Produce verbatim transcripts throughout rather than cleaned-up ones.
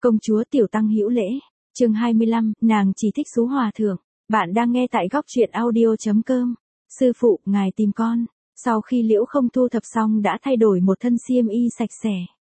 Công chúa Tiểu Tăng hữu lễ. Chương hai mươi lăm, nàng chỉ thích Sú Hòa thượng. Bạn đang nghe tại góc truyện audio chấm com. Sư phụ, ngài tìm con. Sau khi Liễu Không thu thập xong đã thay đổi một thân xiêm y sạch sẽ.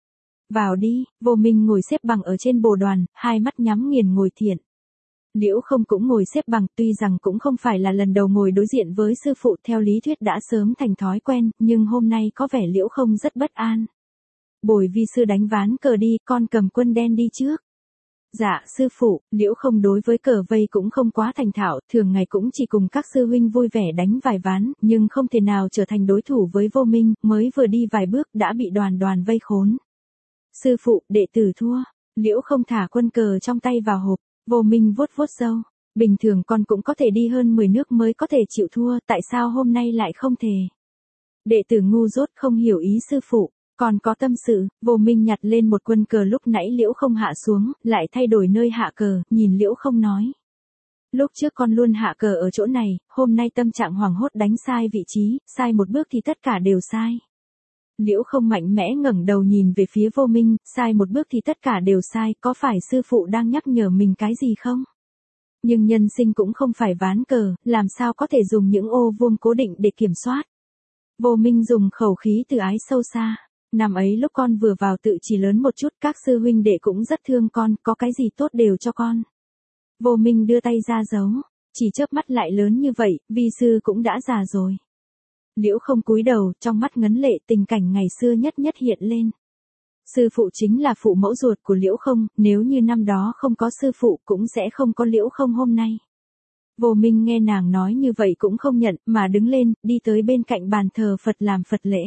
Vào đi. Vô Minh ngồi xếp bằng ở trên bồ đoàn, hai mắt nhắm nghiền ngồi thiền. Liễu Không cũng ngồi xếp bằng, tuy rằng cũng không phải là lần đầu ngồi đối diện với sư phụ, theo lý thuyết đã sớm thành thói quen, nhưng hôm nay có vẻ Liễu Không rất bất an. Bồi vi sư đánh ván cờ đi, con cầm quân đen đi trước. Dạ, sư phụ. Liễu Không đối với cờ vây cũng không quá thành thạo, thường ngày cũng chỉ cùng các sư huynh vui vẻ đánh vài ván, nhưng không thể nào trở thành đối thủ với Vô Minh, mới vừa đi vài bước đã bị đoàn đoàn vây khốn. Sư phụ, đệ tử thua. Liễu Không thả quân cờ trong tay vào hộp. Vô Minh vuốt vuốt râu. Bình thường con cũng có thể đi hơn mười nước mới có thể chịu thua, tại sao hôm nay lại không thể? Đệ tử ngu dốt không hiểu ý sư phụ. Còn có tâm sự. Vô Minh nhặt lên một quân cờ lúc nãy Liễu Không hạ xuống, lại thay đổi nơi hạ cờ, nhìn Liễu Không nói. Lúc trước con luôn hạ cờ ở chỗ này, hôm nay tâm trạng hoảng hốt đánh sai vị trí, sai một bước thì tất cả đều sai. Liễu Không mạnh mẽ ngẩng đầu nhìn về phía Vô Minh, sai một bước thì tất cả đều sai, có phải sư phụ đang nhắc nhở mình cái gì không? Nhưng nhân sinh cũng không phải ván cờ, làm sao có thể dùng những ô vuông cố định để kiểm soát. Vô Minh dùng khẩu khí từ ái sâu xa. Năm ấy lúc con vừa vào tự chỉ lớn một chút, các sư huynh đệ cũng rất thương con, có cái gì tốt đều cho con. Vô Minh đưa tay ra giấu, chỉ chớp mắt lại lớn như vậy, vi sư cũng đã già rồi. Liễu Không cúi đầu, trong mắt ngấn lệ, tình cảnh ngày xưa nhất nhất hiện lên. Sư phụ chính là phụ mẫu ruột của Liễu Không, nếu như năm đó không có sư phụ cũng sẽ không có Liễu Không hôm nay. Vô Minh nghe nàng nói như vậy cũng không nhận, mà đứng lên, đi tới bên cạnh bàn thờ Phật làm Phật lễ.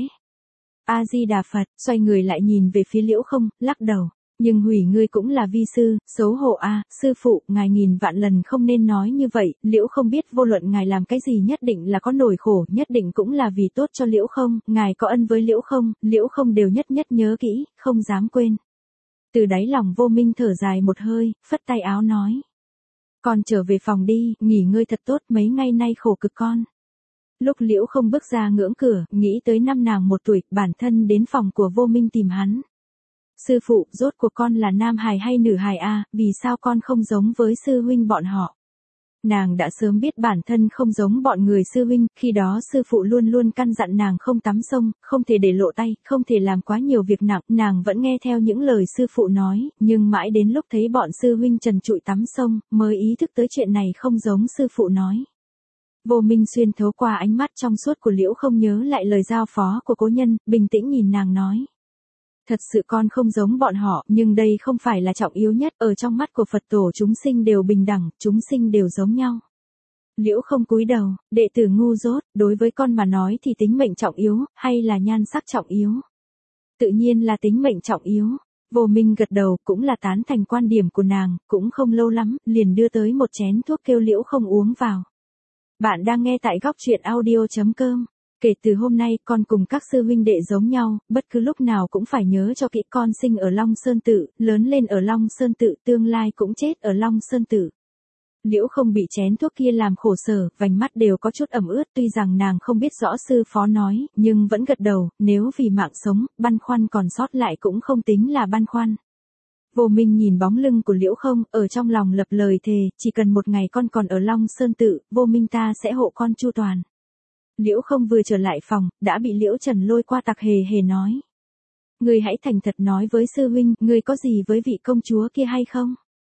A-di-đà Phật, xoay người lại nhìn về phía Liễu Không, lắc đầu. Nhưng hủy ngươi cũng là vi sư, xấu hổ a, sư phụ, ngài nghìn vạn lần không nên nói như vậy, Liễu Không biết vô luận ngài làm cái gì nhất định là có nỗi khổ, nhất định cũng là vì tốt cho Liễu Không, ngài có ân với Liễu Không, Liễu Không đều nhất nhất nhớ kỹ, không dám quên. Từ đáy lòng Vô Minh thở dài một hơi, phất tay áo nói. Con trở về phòng đi, nghỉ ngơi thật tốt, mấy ngày nay khổ cực con. Lúc Liễu Không bước ra ngưỡng cửa, nghĩ tới năm nàng một tuổi, bản thân đến phòng của Vô Minh tìm hắn. Sư phụ, rốt cuộc con là nam hài hay nữ hài a, vì sao con không giống với sư huynh bọn họ? Nàng đã sớm biết bản thân không giống bọn người sư huynh, khi đó sư phụ luôn luôn căn dặn nàng không tắm sông, không thể để lộ tay, không thể làm quá nhiều việc nặng, nàng vẫn nghe theo những lời sư phụ nói, nhưng mãi đến lúc thấy bọn sư huynh trần trụi tắm sông, mới ý thức tới chuyện này không giống sư phụ nói. Vô Minh xuyên thấu qua ánh mắt trong suốt của Liễu Không nhớ lại lời giao phó của cố nhân, bình tĩnh nhìn nàng nói. Thật sự con không giống bọn họ, nhưng đây không phải là trọng yếu nhất, ở trong mắt của Phật tổ chúng sinh đều bình đẳng, chúng sinh đều giống nhau. Liễu Không cúi đầu, đệ tử ngu dốt, đối với con mà nói thì tính mệnh trọng yếu, hay là nhan sắc trọng yếu? Tự nhiên là tính mệnh trọng yếu. Vô Minh gật đầu, cũng là tán thành quan điểm của nàng, cũng không lâu lắm, liền đưa tới một chén thuốc kêu Liễu Không uống vào. Bạn đang nghe tại góc truyện audio chấm com. Kể từ hôm nay, con cùng các sư huynh đệ giống nhau, bất cứ lúc nào cũng phải nhớ cho kỹ, con sinh ở Long Sơn Tự, lớn lên ở Long Sơn Tự, tương lai cũng chết ở Long Sơn Tự. Liễu Không bị chén thuốc kia làm khổ sở, vành mắt đều có chút ẩm ướt, tuy rằng nàng không biết rõ sư phó nói, nhưng vẫn gật đầu, nếu vì mạng sống, băn khoăn còn sót lại cũng không tính là băn khoăn. Vô Minh nhìn bóng lưng của Liễu Không, ở trong lòng lập lời thề, chỉ cần một ngày con còn ở Long Sơn Tự, Vô Minh ta sẽ hộ con chu toàn. Liễu Không vừa trở lại phòng, đã bị Liễu Trần lôi qua tặc hề hề nói. Ngươi hãy thành thật nói với sư huynh, ngươi có gì với vị công chúa kia hay không?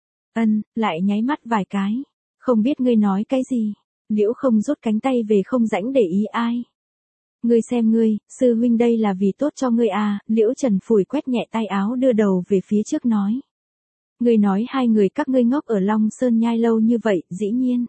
Ân, lại nháy mắt vài cái. Không biết ngươi nói cái gì. Liễu Không rút cánh tay về không rãnh để ý ai. Ngươi xem ngươi, sư huynh đây là vì tốt cho ngươi à, Liễu Trần phủi quét nhẹ tay áo đưa đầu về phía trước nói. Ngươi nói hai người các ngươi ngốc ở Long Sơn Nhai lâu như vậy, dĩ nhiên.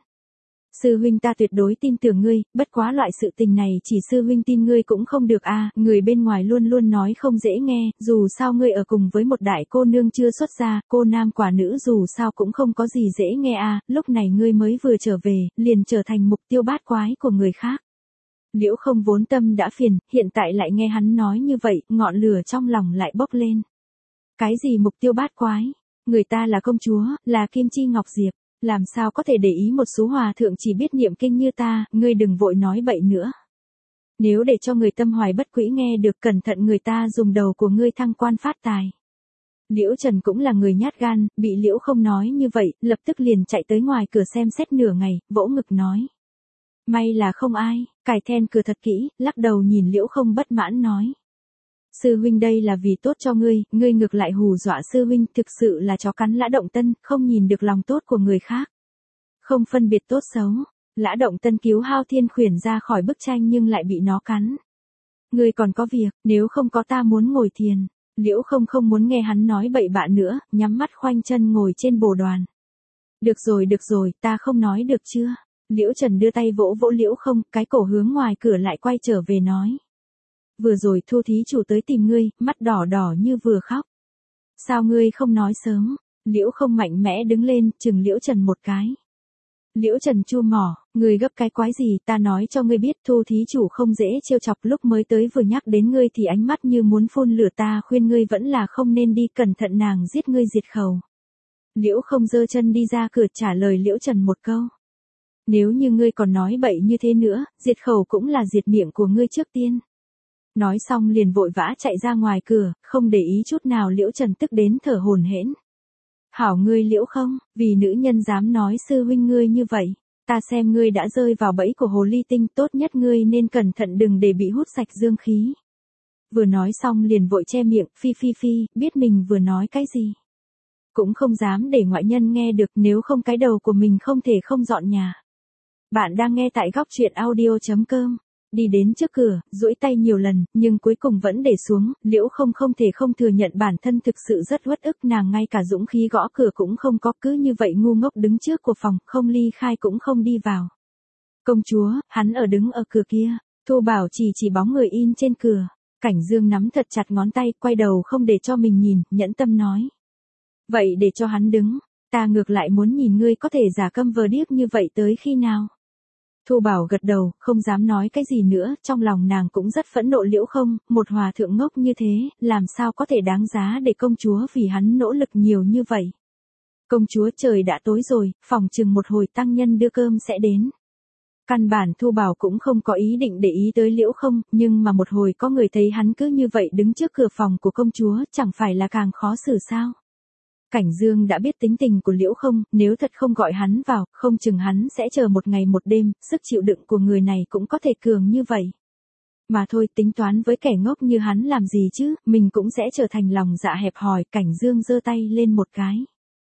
Sư huynh ta tuyệt đối tin tưởng ngươi, bất quá loại sự tình này chỉ sư huynh tin ngươi cũng không được a, à, người bên ngoài luôn luôn nói không dễ nghe, dù sao ngươi ở cùng với một đại cô nương chưa xuất gia, cô nam quả nữ dù sao cũng không có gì dễ nghe a, à, lúc này ngươi mới vừa trở về, liền trở thành mục tiêu bát quái của người khác. Liễu Không vốn tâm đã phiền, hiện tại lại nghe hắn nói như vậy, ngọn lửa trong lòng lại bốc lên. Cái gì mục tiêu bát quái? Người ta là công chúa, là Kim Chi Ngọc Diệp. Làm sao có thể để ý một số hòa thượng chỉ biết niệm kinh như ta, ngươi đừng vội nói bậy nữa. Nếu để cho người tâm hoài bất quỹ nghe được, cẩn thận người ta dùng đầu của ngươi thăng quan phát tài. Liễu Trần cũng là người nhát gan, bị Liễu không nói như vậy, lập tức liền chạy tới ngoài cửa xem xét nửa ngày, vỗ ngực nói. May là không ai, cài then cửa thật kỹ, lắc đầu nhìn Liễu không bất mãn nói. Sư huynh đây là vì tốt cho ngươi, ngươi ngược lại hù dọa sư huynh, thực sự là chó cắn Lã Động Tân, không nhìn được lòng tốt của người khác. Không phân biệt tốt xấu, Lã Động Tân cứu Hao Thiên Khuyển ra khỏi bức tranh nhưng lại bị nó cắn. Ngươi còn có việc, nếu không có ta muốn ngồi thiền. Liễu không không muốn nghe hắn nói bậy bạ nữa, nhắm mắt khoanh chân ngồi trên bồ đoàn. Được rồi được rồi, ta không nói được chưa? Liễu Trần đưa tay vỗ vỗ Liễu không, cái cổ hướng ngoài cửa lại quay trở về nói. Vừa rồi Thu thí chủ tới tìm ngươi, mắt đỏ đỏ như vừa khóc. Sao ngươi không nói sớm? Liễu không mạnh mẽ đứng lên, chừng Liễu Trần một cái. Liễu Trần chua mỏ, ngươi gấp cái quái gì, ta nói cho ngươi biết Thu thí chủ không dễ trêu chọc, lúc mới tới vừa nhắc đến ngươi thì ánh mắt như muốn phun lửa, ta khuyên ngươi vẫn là không nên đi, cẩn thận nàng giết ngươi diệt khẩu. Liễu không giơ chân đi ra cửa trả lời Liễu Trần một câu. Nếu như ngươi còn nói bậy như thế nữa, diệt khẩu cũng là diệt miệng của ngươi trước tiên. Nói xong liền vội vã chạy ra ngoài cửa, không để ý chút nào Liễu Trần tức đến thở hổn hển. Hảo ngươi Liễu không, vì nữ nhân dám nói sư huynh ngươi như vậy, ta xem ngươi đã rơi vào bẫy của hồ ly tinh, tốt nhất ngươi nên cẩn thận đừng để bị hút sạch dương khí. Vừa nói xong liền vội che miệng, phi phi phi, biết mình vừa nói cái gì. Cũng không dám để ngoại nhân nghe được, nếu không cái đầu của mình không thể không dọn nhà. Bạn đang nghe tại góc truyện audio chấm com. Đi đến trước cửa, duỗi tay nhiều lần, nhưng cuối cùng vẫn để xuống, Liễu không không thể không thừa nhận bản thân thực sự rất uất ức, nàng ngay cả dũng khí gõ cửa cũng không có, cứ như vậy ngu ngốc đứng trước của phòng, không ly khai cũng không đi vào. Công chúa, hắn ở đứng ở cửa kia, Thu Bảo chỉ chỉ bóng người in trên cửa, Cảnh Dương nắm thật chặt ngón tay, quay đầu không để cho mình nhìn, nhẫn tâm nói. Vậy để cho hắn đứng, ta ngược lại muốn nhìn ngươi có thể giả câm vờ điếc như vậy tới khi nào. Thu Bảo gật đầu, không dám nói cái gì nữa, trong lòng nàng cũng rất phẫn nộ Liễu không, một hòa thượng ngốc như thế, làm sao có thể đáng giá để công chúa vì hắn nỗ lực nhiều như vậy. Công chúa, trời đã tối rồi, phòng chừng một hồi tăng nhân đưa cơm sẽ đến. Căn bản Thu Bảo cũng không có ý định để ý tới Liễu không, nhưng mà một hồi có người thấy hắn cứ như vậy đứng trước cửa phòng của công chúa, chẳng phải là càng khó xử sao. Cảnh Dương đã biết tính tình của Liễu không, nếu thật không gọi hắn vào, không chừng hắn sẽ chờ một ngày một đêm, sức chịu đựng của người này cũng có thể cường như vậy. Mà thôi, tính toán với kẻ ngốc như hắn làm gì chứ, mình cũng sẽ trở thành lòng dạ hẹp hòi. Cảnh Dương giơ tay lên một cái.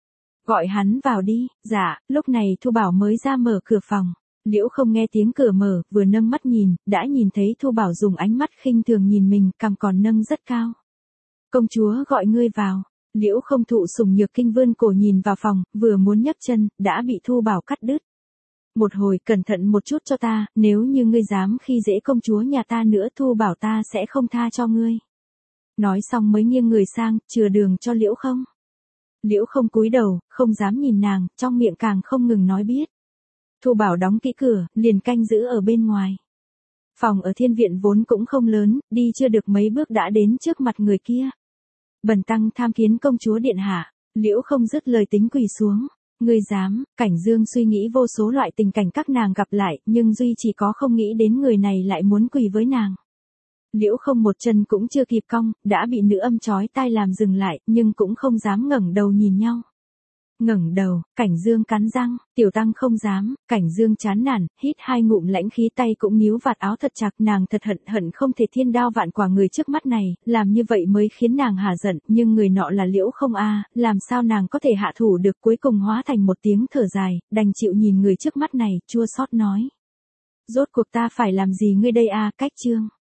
Gọi hắn vào đi. Dạ. Lúc này Thu Bảo mới ra mở cửa phòng. Liễu không nghe tiếng cửa mở, vừa nâng mắt nhìn, đã nhìn thấy Thu Bảo dùng ánh mắt khinh thường nhìn mình, cằm còn nâng rất cao. Công chúa gọi ngươi vào. Liễu không thụ sủng nhược kinh vươn cổ nhìn vào phòng, vừa muốn nhấc chân, đã bị Thu Bảo cắt đứt. Một hồi, cẩn thận một chút cho ta, nếu như ngươi dám khi dễ công chúa nhà ta nữa, Thu Bảo ta sẽ không tha cho ngươi. Nói xong mới nghiêng người sang, chừa đường cho Liễu không. Liễu không cúi đầu, không dám nhìn nàng, trong miệng càng không ngừng nói biết. Thu Bảo đóng kỹ cửa, liền canh giữ ở bên ngoài. Phòng ở thiên viện vốn cũng không lớn, đi chưa được mấy bước đã đến trước mặt người kia. Bần tăng tham kiến công chúa điện hạ. Liễu không dứt lời tính quỳ xuống. Ngươi dám. Cảnh Dương suy nghĩ vô số loại tình cảnh các nàng gặp lại, nhưng duy chỉ có không nghĩ đến người này lại muốn quỳ với nàng. Liễu không một chân cũng chưa kịp cong, đã bị nữ âm chói tai làm dừng lại, nhưng cũng không dám ngẩng đầu nhìn nhau. Ngẩng đầu, Cảnh Dương cắn răng, tiểu tăng không dám. Cảnh Dương chán nản, hít hai ngụm lãnh khí, tay cũng níu vạt áo thật chặt, nàng thật hận hận không thể thiên đao vạn quả người trước mắt này, làm như vậy mới khiến nàng hả giận, nhưng người nọ là Liễu không a, làm sao nàng có thể hạ thủ được, cuối cùng hóa thành một tiếng thở dài, đành chịu nhìn người trước mắt này, chua xót nói. Rốt cuộc ta phải làm gì ngươi đây a, Cách Chương.